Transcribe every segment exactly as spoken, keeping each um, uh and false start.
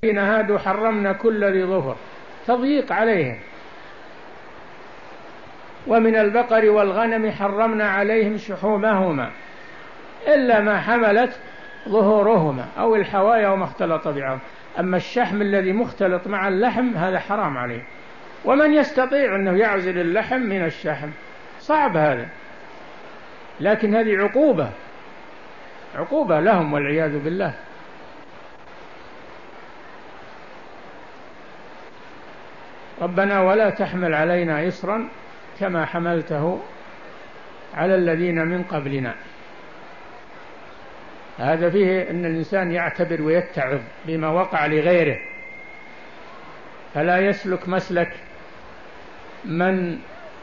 الذين هادوا حرمنا كل ذي ظفر، تضييق عليهم. ومن البقر والغنم حرمنا عليهم شحومهما إلا ما حملت ظهورهما أو الحوايا وما اختلط بعظم. أما الشحم الذي مختلط مع اللحم هذا حرام عليه. ومن يستطيع أنه يعزل اللحم من الشحم؟ صعب هذا، لكن هذه عقوبة عقوبة لهم والعياذ بالله. ربنا ولا تحمل علينا إصرا كما حملته على الذين من قبلنا. هذا فيه أن الإنسان يعتبر ويتعظ بما وقع لغيره، فلا يسلك مسلك من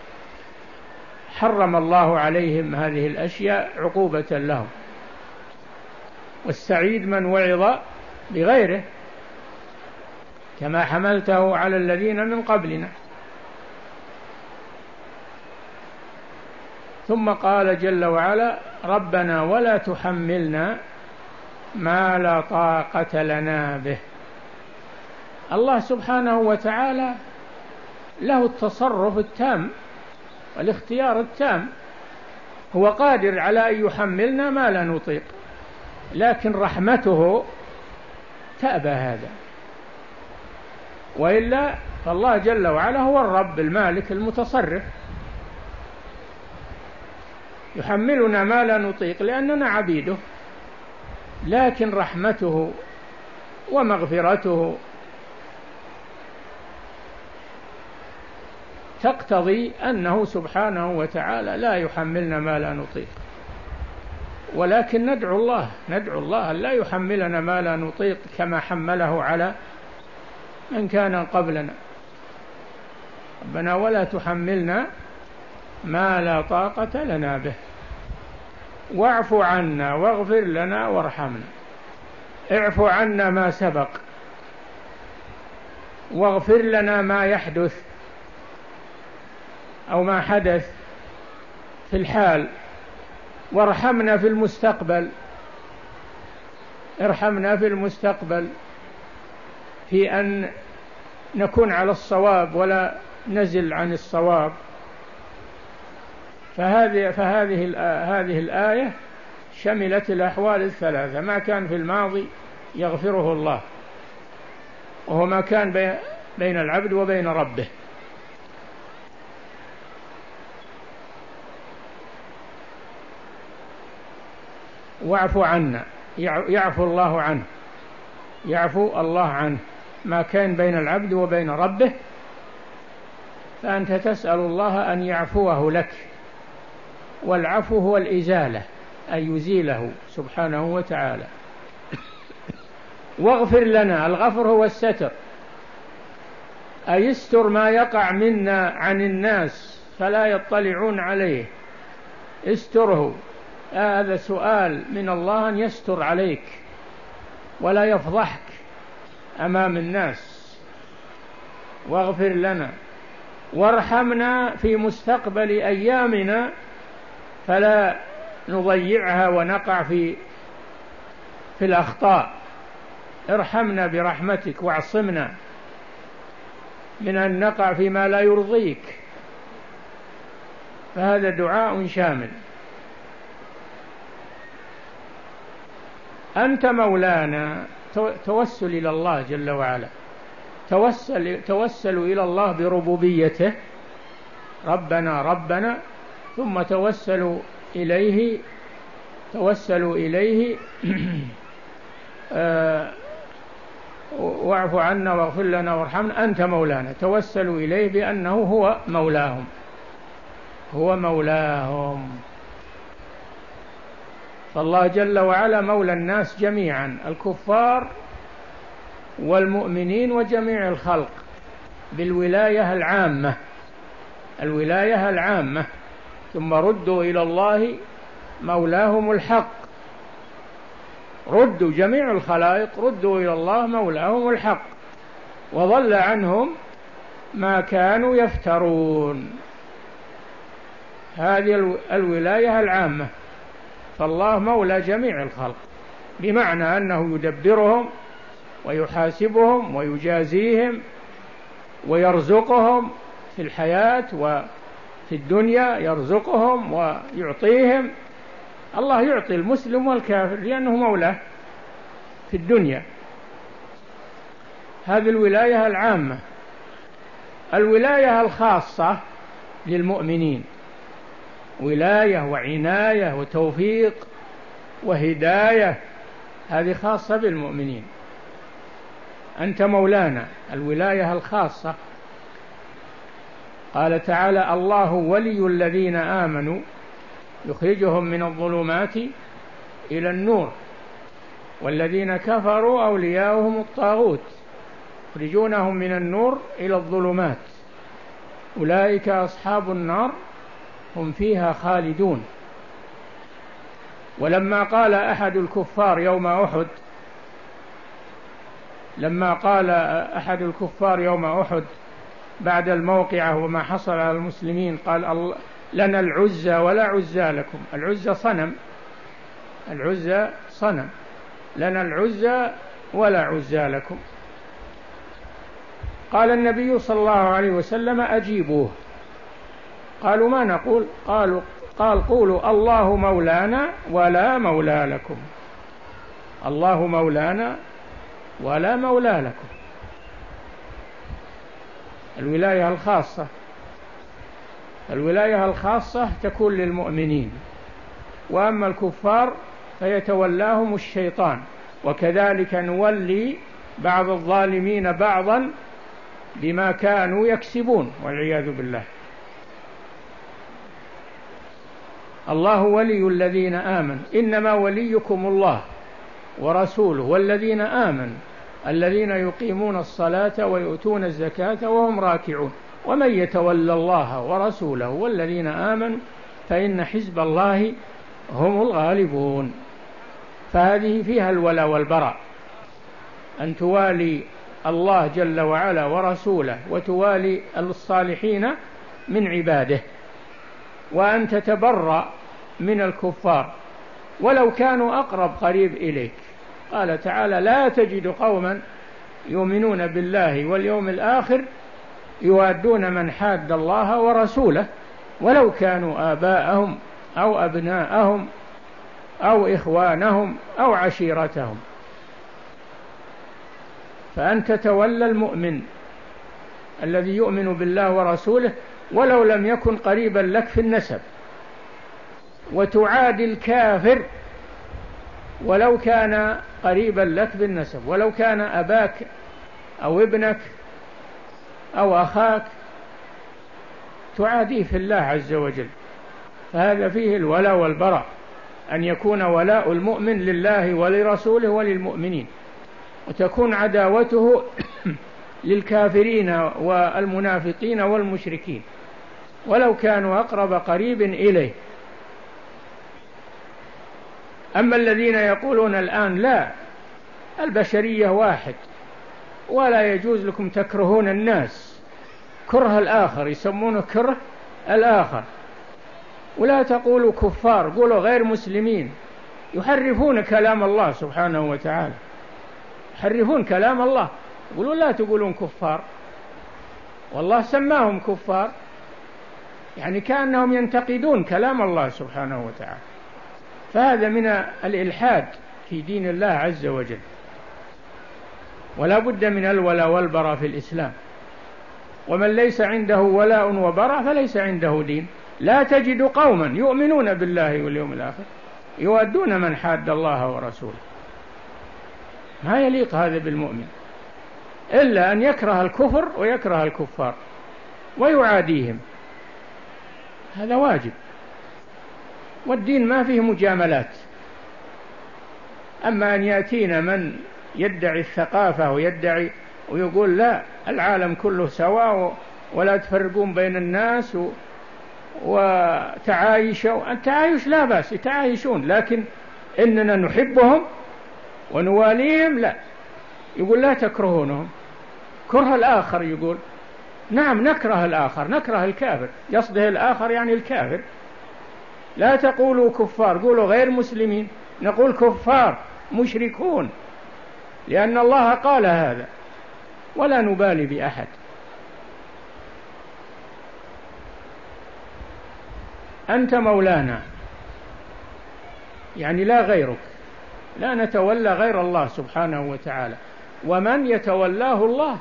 حرم الله عليهم هذه الأشياء عقوبة لهم. والسعيد من وعظ بغيره كما حملته على الذين من قبلنا. ثم قال جل وعلا: ربنا ولا تحملنا ما لا طاقة لنا به. الله سبحانه وتعالى له التصرف التام والاختيار التام، هو قادر على أن يحملنا ما لا نطيق، لكن رحمته تأبى هذا. وإلا فالله جل وعلا هو الرب المالك المتصرف، يحملنا ما لا نطيق لأننا عبيده، لكن رحمته ومغفرته تقتضي أنه سبحانه وتعالى لا يحملنا ما لا نطيق. ولكن ندعو الله ندعو الله لا يحملنا ما لا نطيق كما حمله على من كان قبلنا. ربنا ولا تحملنا ما لا طاقة لنا به واعف عنا واغفر لنا وارحمنا. اعف عنا ما سبق، واغفر لنا ما يحدث أو ما حدث في الحال، وارحمنا في المستقبل. ارحمنا في المستقبل في أن نكون على الصواب ولا نزل عن الصواب. فهذه فهذه هذه الآية شملت الأحوال الثلاثة: ما كان في الماضي يغفره الله، وهو ما كان بين العبد وبين ربه. واعف عنا، يعفو الله عنه، يعفو الله عنه ما كان بين العبد وبين ربه، فأنت تسأل الله أن يعفوه لك. والعفو هو الإزالة، أن يزيله سبحانه وتعالى. واغفر لنا، الغفر هو الستر، أي يستر ما يقع منا عن الناس فلا يطلعون عليه، استره. هذا سؤال من الله أن يستر عليك ولا يفضحك أمام الناس. واغفر لنا وارحمنا في مستقبل أيامنا فلا نضيعها ونقع في في الأخطاء. ارحمنا برحمتك واعصمنا من أن نقع فيما لا يرضيك. فهذا دعاء شامل. أنت مولانا، توسل إلى الله جل وعلا، توسل توسلوا إلى الله بربوبيته، ربنا ربنا، ثم توسلوا إليه توسلوا إليه آه واعف عنا واغفر لنا وارحمنا أنت مولانا. توسلوا إليه بأنه هو مولاهم، هو مولاهم. فالله جل وعلا مولى الناس جميعا، الكفار والمؤمنين وجميع الخلق، بالولاية العامة، الولاية العامة. ثم ردوا إلى الله مولاهم الحق، ردوا جميع الخلائق ردوا إلى الله مولاهم الحق، وضل عنهم ما كانوا يفترون. هذه الولاية العامة. فالله مولى جميع الخلق، بمعنى أنه يدبرهم ويحاسبهم ويجازيهم ويرزقهم في الحياة وفي الدنيا، يرزقهم ويعطيهم. الله يعطي المسلم والكافر لأنه مولاه في الدنيا. هذه الولاية العامة. الولاية الخاصة للمؤمنين، ولاية وعناية وتوفيق وهداية، هذه خاصة بالمؤمنين. أنت مولانا، الولاية الخاصة. قال تعالى: الله ولي الذين آمنوا يخرجهم من الظلمات إلى النور والذين كفروا أولياؤهم الطاغوت يخرجونهم من النور إلى الظلمات أولئك أصحاب النار هم فيها خالدون. ولما قال أحد الكفار يوم أحد لما قال أحد الكفار يوم أحد بعد الموقعة وما حصل على المسلمين، قال: لنا العزى ولا عزى لكم. العزى صنم، العزى صنم، لنا العزى ولا عزى لكم. قال النبي صلى الله عليه وسلم: أجيبوه. قالوا: ما نقول؟ قالوا قال: قولوا الله مولانا ولا مولى لكم، الله مولانا ولا مولى لكم. الولاية الخاصة، الولاية الخاصة تكون للمؤمنين، وأما الكفار فيتولاهم الشيطان، وكذلك نولي بعض الظالمين بعضا بما كانوا يكسبون والعياذ بالله. الله ولي الذين آمنوا، إنما وليكم الله ورسوله والذين آمنوا الذين يقيمون الصلاة ويؤتون الزكاة وهم راكعون، ومن يتولى الله ورسوله والذين آمنوا فإن حزب الله هم الغالبون. فهذه فيها الولاء والبراء، أن توالي الله جل وعلا ورسوله وتوالي الصالحين من عباده، وأن تتبرأ من الكفار ولو كانوا أقرب قريب إليك. قال تعالى: لا تجد قوما يؤمنون بالله واليوم الآخر يوادون من حاد الله ورسوله ولو كانوا آباءهم أو أبناءهم أو إخوانهم أو عشيرتهم. فأن تتولى المؤمن الذي يؤمن بالله ورسوله ولو لم يكن قريبا لك في النسب، وتعادي الكافر ولو كان قريبا لك بالنسب، ولو كان أباك أو ابنك أو أخاك تعاديه في الله عز وجل. فهذا فيه الولاء والبراء، أن يكون ولاء المؤمن لله ولرسوله وللمؤمنين، وتكون عداوته للكافرين والمنافقين والمشركين ولو كانوا أقرب قريب إليه. أما الذين يقولون الآن لا، البشرية واحد ولا يجوز لكم تكرهون الناس، كره الآخر، يسمونه كره الآخر. ولا تقولوا كفار، قولوا غير مسلمين، يحرفون كلام الله سبحانه وتعالى، يحرفون كلام الله. يقولون لا تقولون كفار، والله سماهم كفار، يعني كأنهم ينتقدون كلام الله سبحانه وتعالى. فهذا من الإلحاد في دين الله عز وجل. ولا بد من الولاء والبراء في الإسلام، ومن ليس عنده ولاء وبراء فليس عنده دين. لا تجد قوما يؤمنون بالله واليوم الآخر يوادون من حاد الله ورسوله. ما يليق هذا بالمؤمن إلا أن يكره الكفر ويكره الكفار ويعاديهم، هذا واجب. والدين ما فيه مجاملات. أما أن يأتينا من يدعي الثقافة ويدعي ويقول لا العالم كله سواء ولا تفرقون بين الناس وتعايشوا، التعايش لا بأس، يتعايشون، لكن إننا نحبهم ونواليهم لا. يقول لا تكرهونهم، كره الآخر. يقول نعم نكره الآخر، نكره الكافر، يصده الآخر يعني الكافر. لا تقولوا كفار، قولوا غير مسلمين، نقول كفار مشركون لأن الله قال هذا، ولا نبالي بأحد. أنت مولانا، يعني لا غيرك، لا نتولى غير الله سبحانه وتعالى، ومن يتولاه الله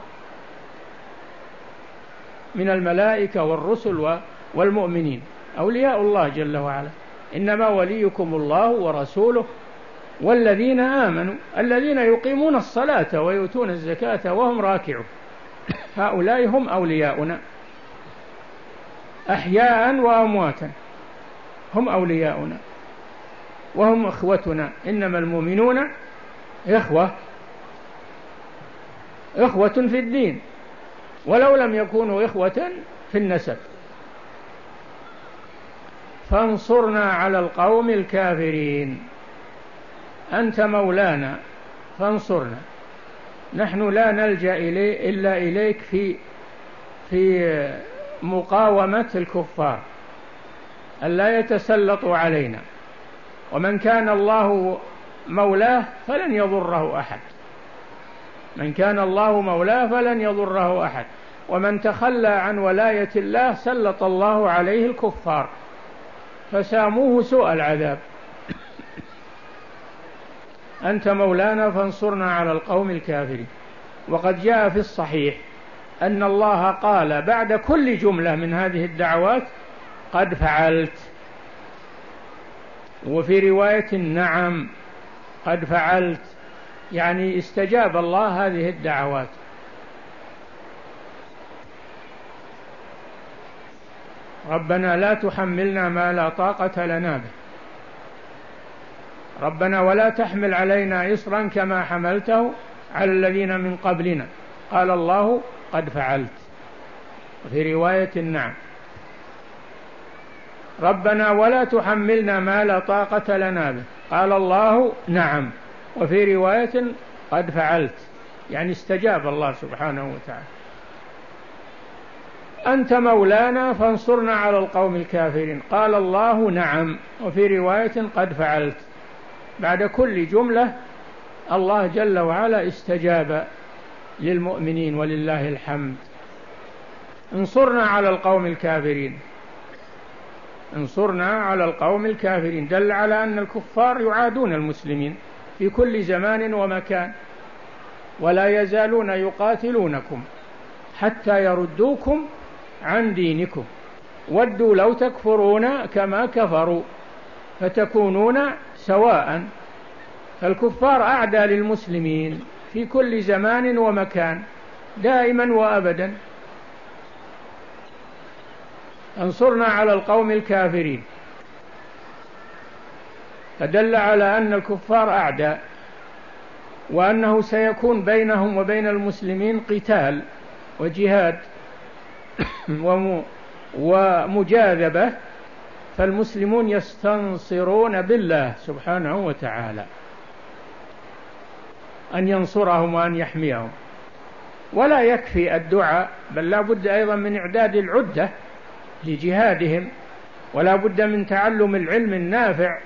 من الملائكة والرسل والمؤمنين أولياء الله جل وعلا. إنما وليكم الله ورسوله والذين آمنوا الذين يقيمون الصلاة ويؤتون الزكاة وهم راكعون، هؤلاء هم أولياؤنا أحياء وأمواتا، هم أولياؤنا وهم إخوتنا. إنما المؤمنون إخوة إخوة في الدين، ولو لم يكونوا إخوة في النسب. فانصرنا على القوم الكافرين. أنت مولانا فانصرنا، نحن لا نلجأ إليه إلا إليك في في مقاومة الكفار ألا يتسلطوا علينا. ومن كان الله مولاه فلن يضره أحد، من كان الله مولاه فلن يضره أحد. ومن تخلى عن ولاية الله سلط الله عليه الكفار فساموه سوء العذاب. أنت مولانا فانصرنا على القوم الكافرين. وقد جاء في الصحيح أن الله قال بعد كل جملة من هذه الدعوات قد فعلت، وفي رواية نعم قد فعلت، يعني استجاب الله هذه الدعوات. ربنا لا تحملنا ما لا طاقة لنا به، ربنا ولا تحمل علينا إصرا كما حملته على الذين من قبلنا. قال الله قد فعلت، وفي رواية نعم. ربنا ولا تحملنا ما لا طاقة لنا به، قال الله نعم، وفي رواية قد فعلت، يعني استجاب الله سبحانه وتعالى. أنت مولانا فانصرنا على القوم الكافرين، قال الله نعم، وفي رواية قد فعلت. بعد كل جملة الله جل وعلا استجاب للمؤمنين ولله الحمد. انصرنا على القوم الكافرين، انصرنا على القوم الكافرين، دل على أن الكفار يعادون المسلمين في كل زمان ومكان، ولا يزالون يقاتلونكم حتى يردوكم عن دينكم، ودوا لو تكفرون كما كفروا فتكونون سواء. فالكفار أعدى للمسلمين في كل زمان ومكان دائما وأبدا. انصرنا على القوم الكافرين، فدل على أن الكفار أعداء، وأنه سيكون بينهم وبين المسلمين قتال وجهاد ومجاذبة، فالمسلمون يستنصرون بالله سبحانه وتعالى أن ينصرهم وأن يحميهم. ولا يكفي الدعاء، بل لا بد أيضا من إعداد العدة لجهادهم، ولا بد من تعلم العلم النافع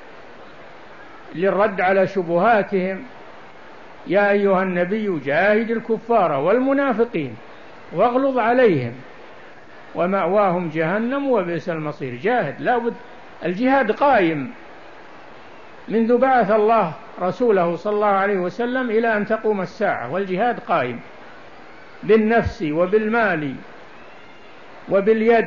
للرد على شبهاتهم. يا أيها النبي جاهد الكفار والمنافقين واغلظ عليهم ومأواهم جهنم وبئس المصير. جاهد، لا بد، الجهاد قائم منذ بعث الله رسوله صلى الله عليه وسلم إلى أن تقوم الساعة، والجهاد قائم بالنفس وبالمال وباليد،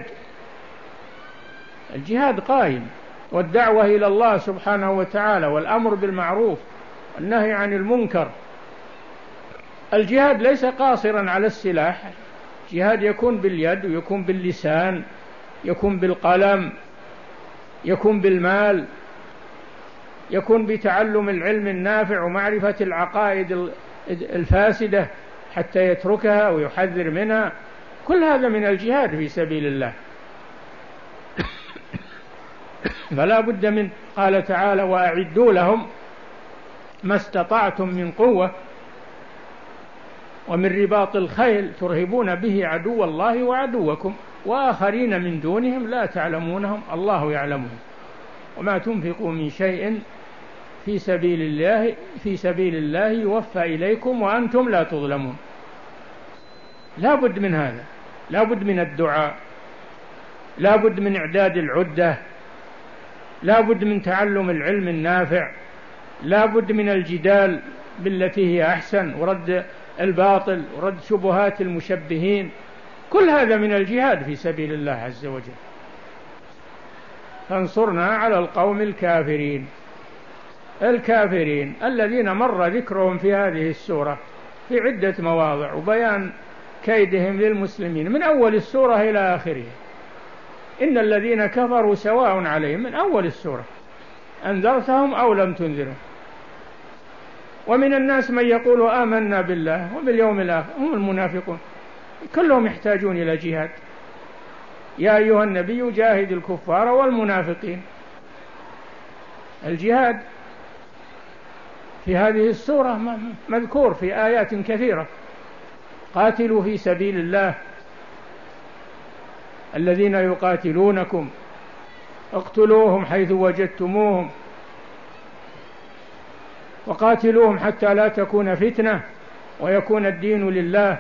الجهاد قائم، والدعوة إلى الله سبحانه وتعالى والأمر بالمعروف والنهي عن المنكر. الجهاد ليس قاصرا على السلاح، جهاد يكون باليد ويكون باللسان، يكون بالقلم، يكون بالمال، يكون بتعلم العلم النافع ومعرفة العقائد الفاسدة حتى يتركها ويحذر منها. كل هذا من الجهاد في سبيل الله. فلا بد من، قال تعالى وأعدوا لهم ما استطعتم من قوة ومن رباط الخيل ترهبون به عدو الله وعدوكم وآخرين من دونهم لا تعلمونهم الله يعلمهم وما تنفقوا من شيء في سبيل الله في سبيل الله يوفى إليكم وأنتم لا تظلمون. لا بد من هذا، لا بد من الدعاء، لا بد من إعداد العدة، لا بد من تعلم العلم النافع، لا بد من الجدال بالتي هي أحسن، ورد الباطل ورد شبهات المشبهين. كل هذا من الجهاد في سبيل الله عز وجل. فانصرنا على القوم الكافرين. الكافرين الذين مر ذكرهم في هذه السورة في عدة مواضع، وبيان كيدهم للمسلمين من أول السورة إلى آخرها. إن الذين كفروا سواء عليهم من أول السورة أنذرتهم أو لم تنذرهم. ومن الناس من يقول آمنا بالله وباليوم الآخر، هم المنافقون، كلهم يحتاجون إلى جهاد. يا أيها النبي جاهد الكفار والمنافقين. الجهاد في هذه السورة مذكور في آيات كثيرة. قاتلوا في سبيل الله الذين يقاتلونكم اقتلوهم حيث وجدتموهم وقاتلوهم حتى لا تكون فتنة ويكون الدين لله.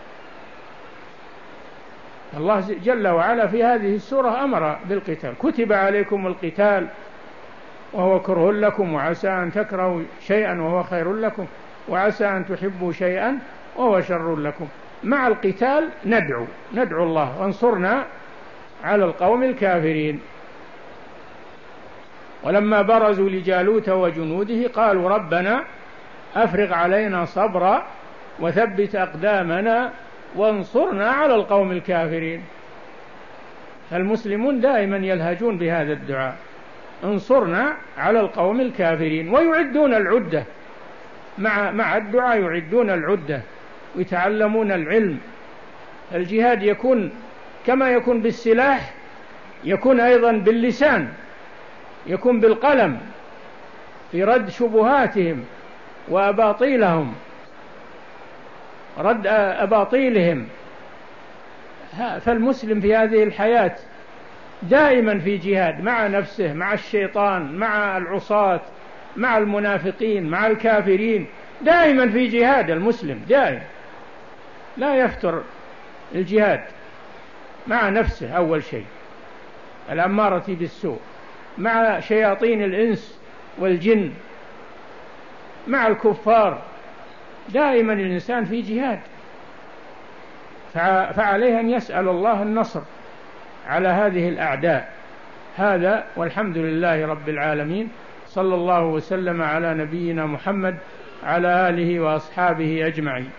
الله جل وعلا في هذه السورة أمر بالقتال. كتب عليكم القتال وهو كره لكم وعسى أن تكرهوا شيئا وهو خير لكم وعسى أن تحبوا شيئا وهو شر لكم. مع القتال ندعو ندعو الله وانصرنا على القوم الكافرين. ولما برزوا لجالوت وجنوده قالوا ربنا أفرغ علينا صبرا وثبت أقدامنا وانصرنا على القوم الكافرين. المسلمون دائما يلهجون بهذا الدعاء، انصرنا على القوم الكافرين، ويعدون العدة مع مع الدعاء، يعدون العدة ويتعلمون العلم. الجهاد يكون كما يكون بالسلاح، يكون أيضا باللسان، يكون بالقلم في رد شبهاتهم وأباطيلهم، رد أباطيلهم. فالمسلم في هذه الحياة دائما في جهاد مع نفسه، مع الشيطان، مع العصاة، مع المنافقين، مع الكافرين، دائما في جهاد. المسلم دائما لا يفتر الجهاد مع نفسه أول شيء الأمارة بالسوء، مع شياطين الإنس والجن، مع الكفار. دائما الإنسان في جهاد، فعليه أن يسأل الله النصر على هذه الأعداء. هذا والحمد لله رب العالمين. صلى الله وسلم على نبينا محمد على آله وأصحابه أجمعين.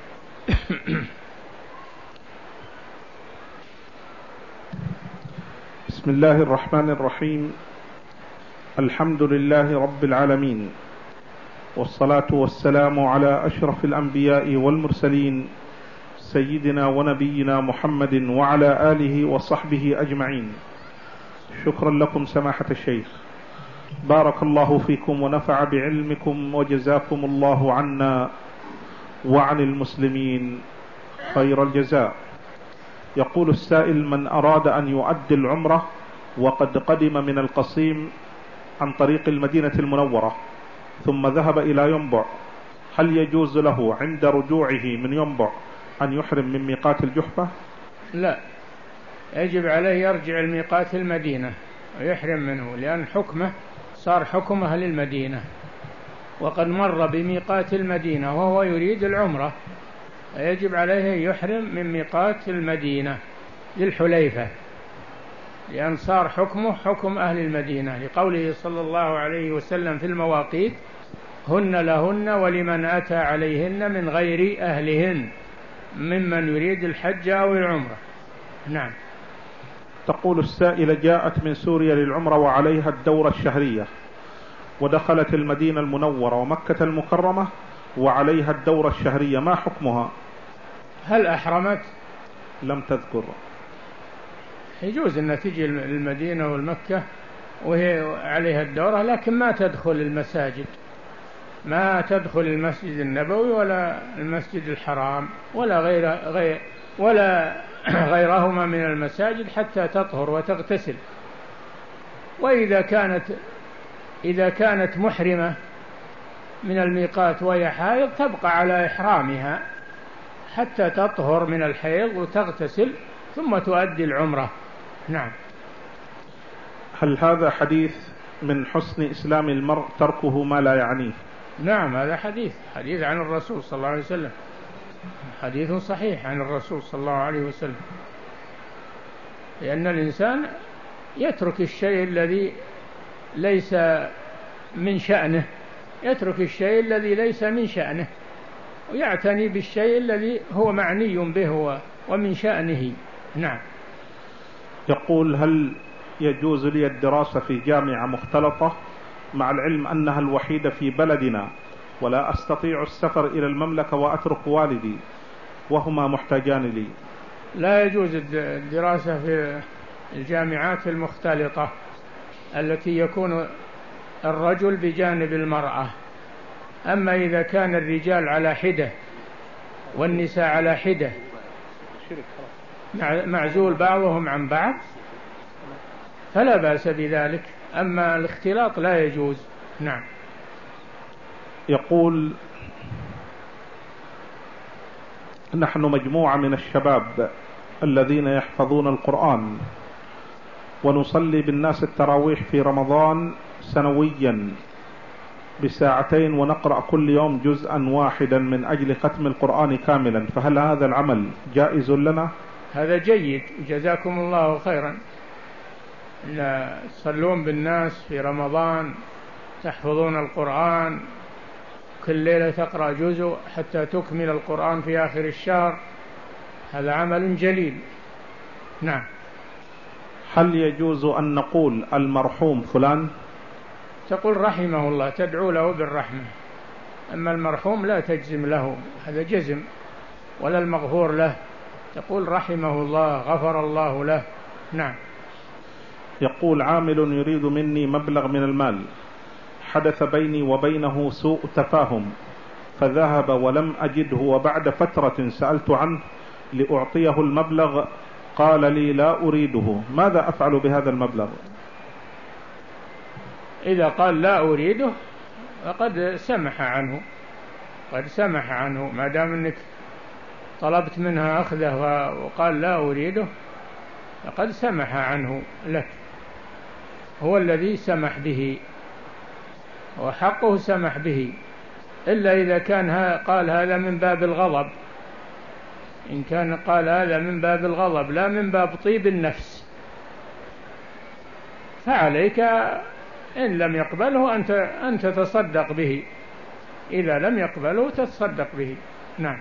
بسم الله الرحمن الرحيم. الحمد لله رب العالمين، والصلاة والسلام على أشرف الأنبياء والمرسلين سيدنا ونبينا محمد وعلى آله وصحبه أجمعين. شكرا لكم سماحة الشيخ، بارك الله فيكم ونفع بعلمكم وجزاكم الله عنا وعن المسلمين خير الجزاء. يقول السائل: من أراد أن يؤدي العمرة وقد قدم من القصيم عن طريق المدينة المنورة ثم ذهب إلى ينبع، هل يجوز له عند رجوعه من ينبع أن يحرم من ميقات الجحفة؟ لا، يجب عليه يرجع الميقات المدينة ويحرم منه، لأن حكمه صار حكم أهل المدينة، وقد مر بميقات المدينة وهو يريد العمرة، يجب عليه يحرم من ميقات المدينة للحليفة، لأن صار حكمه حكم أهل المدينة، لقوله صلى الله عليه وسلم في المواقيت: هن لهن ولمن أتى عليهن من غير أهلهن ممن يريد الحج أو العمرة. نعم. تقول السائلة: جاءت من سوريا للعمرة وعليها الدورة الشهرية، ودخلت المدينة المنورة ومكة المكرمة وعليها الدورة الشهرية، ما حكمها؟ هل أحرمت؟ لم تذكر. يجوز أن تجي المدينة والمكة وهي عليها الدورة، لكن ما تدخل المساجد، ما تدخل المسجد النبوي ولا المسجد الحرام ولا غير غير ولا غيرهما من المساجد حتى تطهر وتغتسل. وإذا كانت إذا كانت محرمة من الميقات وهي حائض تبقى على إحرامها حتى تطهر من الحيض وتغتسل ثم تؤدي العمرة. نعم. هل هذا حديث من حسن إسلام المرء تركه ما لا يعنيه؟ نعم، هذا حديث حديث عن الرسول صلى الله عليه وسلم، حديث صحيح عن الرسول صلى الله عليه وسلم، لأن الإنسان يترك الشيء الذي ليس من شأنه، يترك الشيء الذي ليس من شأنه ويعتني بالشيء الذي هو معني به ومن شأنه. نعم. يقول: هل يجوز لي الدراسة في جامعة مختلطة مع العلم أنها الوحيدة في بلدنا ولا أستطيع السفر إلى المملكة وأترك والدي وهما محتاجان لي؟ لا يجوز الدراسة في الجامعات المختلطة التي يكون الرجل بجانب المرأة. أما إذا كان الرجال على حدة والنساء على حدة معزول بعضهم عن بعض فلا بأس بذلك، أما الاختلاط لا يجوز. نعم. يقول: نحن مجموعة من الشباب الذين يحفظون القرآن ونصلي بالناس التراويح في رمضان سنويا بساعتين ونقرأ كل يوم جزءا واحدا من أجل ختم القرآن كاملا، فهل هذا العمل جائز لنا؟ هذا جيد، جزاكم الله خيرا. تصلون بالناس في رمضان، تحفظون القرآن، كل ليلة تقرأ جزء حتى تكمل القرآن في آخر الشهر، هذا عمل جليل. نعم. هل يجوز أن نقول المرحوم فلان؟ تقول رحمه الله، تدعو له بالرحمة. أما المرحوم لا تجزم له، هذا جزم، ولا المغفور له، تقول رحمه الله، غفر الله له. نعم. يقول: عامل يريد مني مبلغ من المال، حدث بيني وبينه سوء تفاهم فذهب ولم أجده، وبعد فترة سألت عنه لأعطيه المبلغ قال لي لا أريده، ماذا أفعل بهذا المبلغ؟ إذا قال لا أريده فقد سمح عنه، قد سمح عنه، ما دام أنك طلبت منها أخذه وقال لا أريده فقد سمح عنه لك، هو الذي سمح به وحقه سمح به، إلا إذا كان قال هذا من باب الغضب. إن كان قال هذا من باب الغضب لا من باب طيب النفس فعليك إن لم يقبله أنت أن تتصدق به، إذا لم يقبله تتصدق به. نعم.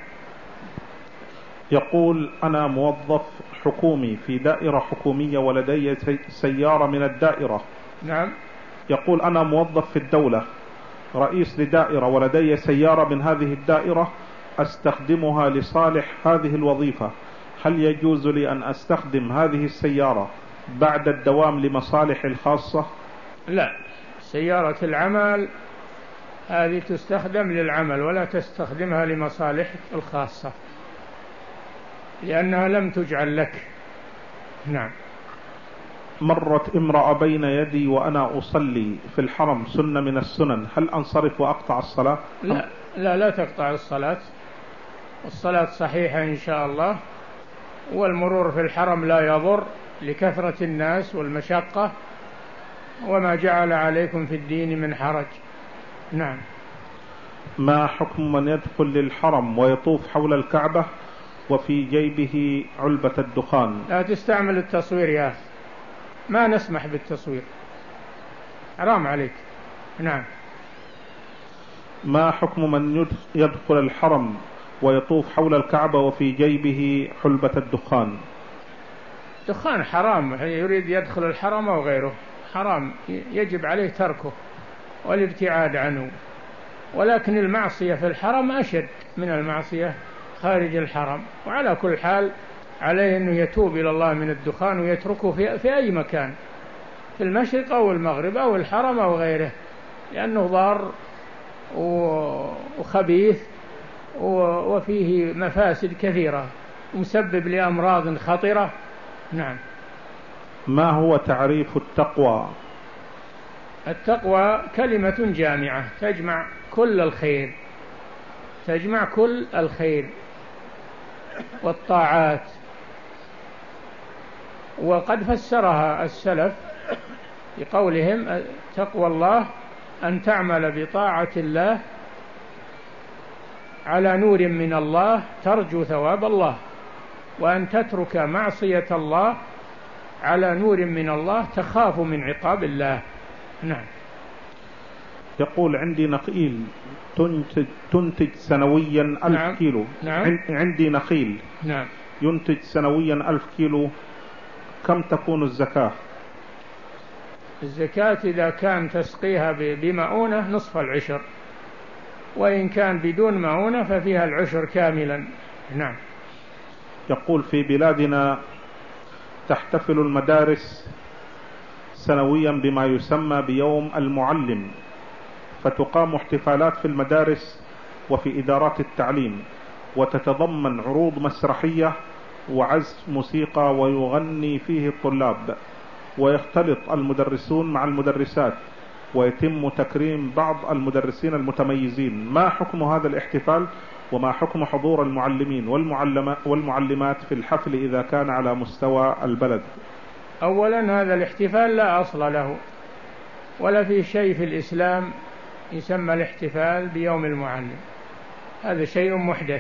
يقول: أنا موظف حكومي في دائرة حكومية ولدي سيارة من الدائرة. نعم. يقول: أنا موظف في الدولة رئيس لدائرة ولدي سيارة من هذه الدائرة أستخدمها لصالح هذه الوظيفة، هل يجوز لي أن أستخدم هذه السيارة بعد الدوام لمصالح الخاصة؟ لا، سيارة العمل هذه تستخدم للعمل ولا تستخدمها لمصالح الخاصة لأنها لم تجعل لك. نعم. مرت امرأة بين يدي وأنا أصلي في الحرم سنة من السنن، هل أنصرف وأقطع الصلاة؟ لا لا, لا تقطع الصلاة، الصلاة صحيحة إن شاء الله، والمرور في الحرم لا يضر لكثرة الناس والمشقة، وما جعل عليكم في الدين من حرج. نعم. ما حكم من يدخل للحرم ويطوف حول الكعبة وفي جيبه علبة الدخان؟ لا تستعمل التصوير يا أخي، ما نسمح بالتصوير، حرام عليك. نعم. ما حكم من يدخل الحرم ويطوف حول الكعبة وفي جيبه حلبة الدخان؟ دخان حرام، يريد يدخل الحرم أو غيره حرام، يجب عليه تركه والابتعاد عنه، ولكن المعصية في الحرم أشد من المعصية خارج الحرم، وعلى كل حال عليه أنه يتوب إلى الله من الدخان ويتركه في, في أي مكان، في المشرق أو المغرب أو الحرم أو غيره، لأنه ضار وخبيث وفيه مفاسد كثيرة ومسبب لأمراض خطرة. نعم. ما هو تعريف التقوى؟ التقوى كلمة جامعة تجمع كل الخير، تجمع كل الخير والطاعات. وقد فسرها السلف بقولهم تقوى الله أن تعمل بطاعة الله على نور من الله ترجو ثواب الله، وأن تترك معصية الله على نور من الله تخاف من عقاب الله. نعم. يقول عندي نخيل تنتج, تنتج سنويا ألف نعم. كيلو. نعم. عندي نخيل نعم. ينتج سنويا ألف كيلو، كم تكون الزكاة؟ الزكاة إذا كان تسقيها بمؤونة نصف العشر، وإن كان بدون مؤونة ففيها العشر كاملا. نعم. يقول في بلادنا تحتفل المدارس سنويا بما يسمى بيوم المعلم، فتقام احتفالات في المدارس وفي إدارات التعليم، وتتضمن عروض مسرحية وعزف موسيقى ويغني فيه الطلاب، ويختلط المدرسون مع المدرسات، ويتم تكريم بعض المدرسين المتميزين. ما حكم هذا الاحتفال، وما حكم حضور المعلمين والمعلمات في الحفل إذا كان على مستوى البلد؟ أولا هذا الاحتفال لا أصل له، ولا في شيء في الإسلام يسمى الاحتفال بيوم المعلم، هذا شيء محدث.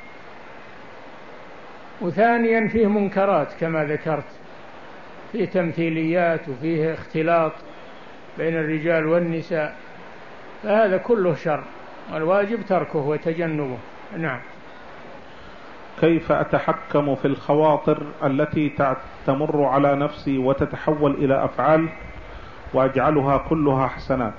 وثانيا فيه منكرات كما ذكرت، فيه تمثيليات وفيه اختلاط بين الرجال والنساء، فهذا كله شر، والواجب تركه وتجنبه. نعم. كيف أتحكم في الخواطر التي تمر على نفسي وتتحول إلى أفعال وأجعلها كلها حسنات؟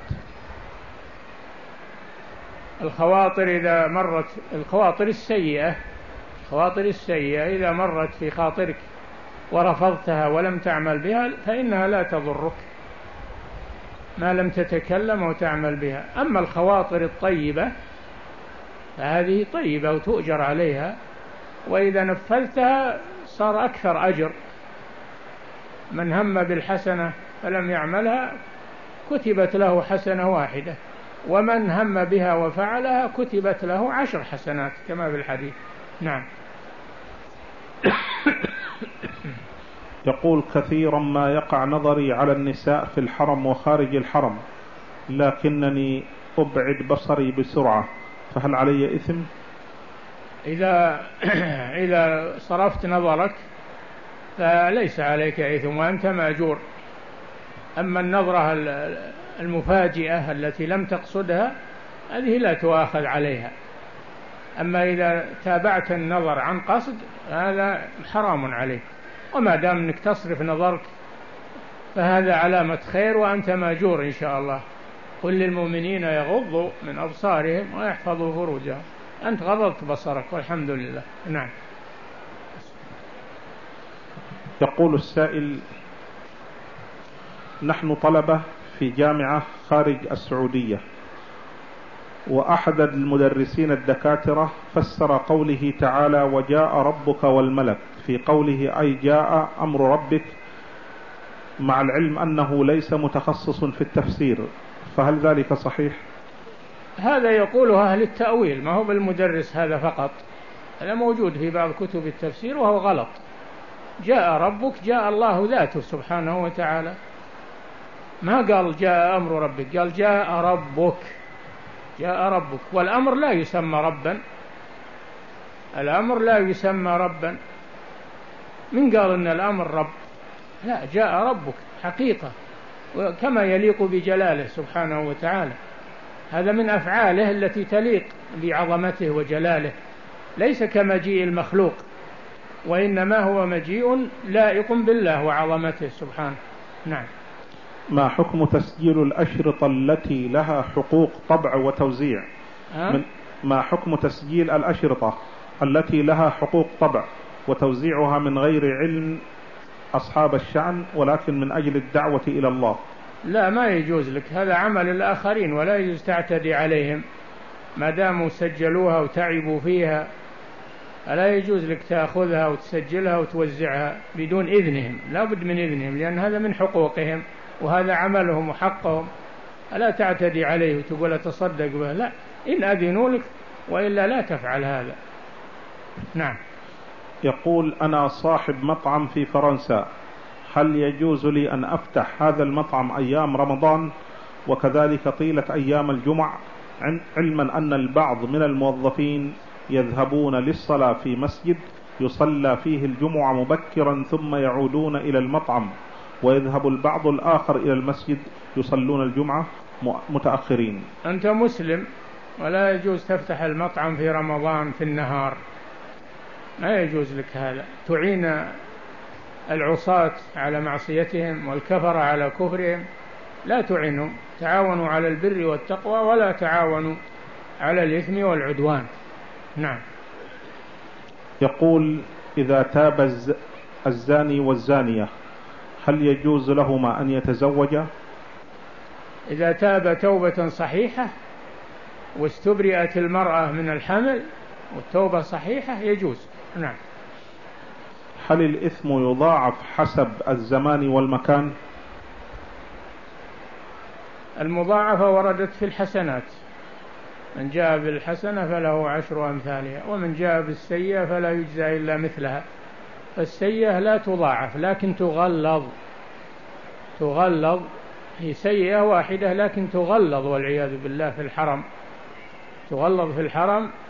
الخواطر إذا مرت، الخواطر السيئة، الخواطر السيئة إذا مرت في خاطرك ورفضتها ولم تعمل بها فإنها لا تضرك ما لم تتكلم وتعمل بها. أما الخواطر الطيبة فهذه طيبة وتؤجر عليها، وإذا نفذتها صار أكثر أجر. من هم بالحسنة فلم يعملها كتبت له حسنة واحدة، ومن هم بها وفعلها كتبت له عشر حسنات كما في الحديث. نعم. يقول كثيرا ما يقع نظري على النساء في الحرم وخارج الحرم، لكنني أبعد بصري بسرعة، فهل علي إثم؟ إذا إذا صرفت نظرك فليس عليك إثم وأنت مأجور. أما النظرة المفاجئة التي لم تقصدها هذه لا تؤاخذ عليها. أما إذا تابعت النظر عن قصد هذا حرام عليك، وما دام أنك تصرف نظرك فهذا علامة خير وأنت مأجور إن شاء الله. قل للمؤمنين يغضوا من أبصارهم ويحفظوا فروجهم، أنت غضضت بصرك والحمد لله. نعم. يقول السائل: نحن طلبة في جامعة خارج السعودية، وأحد المدرسين الدكاترة فسر قوله تعالى وجاء ربك والملك في قوله أي جاء أمر ربك، مع العلم أنه ليس متخصص في التفسير، فهل ذلك صحيح؟ هذا يقوله أهل التأويل، ما هو بالمدرس هذا فقط، هذا موجود في بعض كتب التفسير وهو غلط. جاء ربك جاء الله ذاته سبحانه وتعالى، ما قال جاء أمر ربك، قال جاء ربك، جاء ربك. والأمر لا يسمى ربا، الأمر لا يسمى ربا. من قال إن الأمر رب؟ لا، جاء ربك حقيقة كما يليق بجلاله سبحانه وتعالى، هذا من أفعاله التي تليق بعظمته وجلاله، ليس كمجيء المخلوق، وإنما هو مجيء لائق بالله وعظمته سبحانه. نعم. ما حكم تسجيل الأشرطة التي لها حقوق طبع وتوزيع؟ من ما حكم تسجيل الأشرطة التي لها حقوق طبع وتوزيعها من غير علم أصحاب الشأن ولكن من أجل الدعوة إلى الله؟ لا، ما يجوز لك، هذا عمل الآخرين ولا يجوز تعتدي عليهم ما داموا سجلوها وتعبوا فيها. ألا يجوز لك تأخذها وتسجلها وتوزعها بدون إذنهم؟ لا بد من إذنهم، لأن هذا من حقوقهم وهذا عملهم وحقهم. ألا تعتدي عليه وتقول أتصدق به؟ لا، إن أذنوا لك، وإلا لا تفعل هذا. نعم. يقول: أنا صاحب مطعم في فرنسا، هل يجوز لي أن أفتح هذا المطعم أيام رمضان وكذلك طيلة أيام الجمعة، علما أن البعض من الموظفين يذهبون للصلاة في مسجد يصلى فيه الجمعة مبكرا ثم يعودون إلى المطعم، ويذهب البعض الآخر إلى المسجد يصلون الجمعة متأخرين؟ أنت مسلم ولا يجوز تفتح المطعم في رمضان في النهار، ما يجوز لك هذا. تعين العصاة على معصيتهم والكفر على كفرهم، لا تعينوا. تعاونوا على البر والتقوى ولا تعاونوا على الإثم والعدوان. نعم. يقول: إذا تاب الزاني والزانية هل يجوز لهما أن يتزوجا؟ إذا تاب توبة صحيحة واستبرئت المرأة من الحمل والتوبة صحيحة يجوز. نعم. هل الإثم يضاعف حسب الزمان والمكان؟ المضاعفة وردت في الحسنات، من جاء بالحسنة فله عشر أمثالها، ومن جاء بالسيئة فلا يجزى إلا مثلها. فالسيئة لا تضاعف لكن تغلظ، تغلظ هي سيئة واحدة لكن تغلظ والعياذ بالله في الحرم، تغلظ في الحرم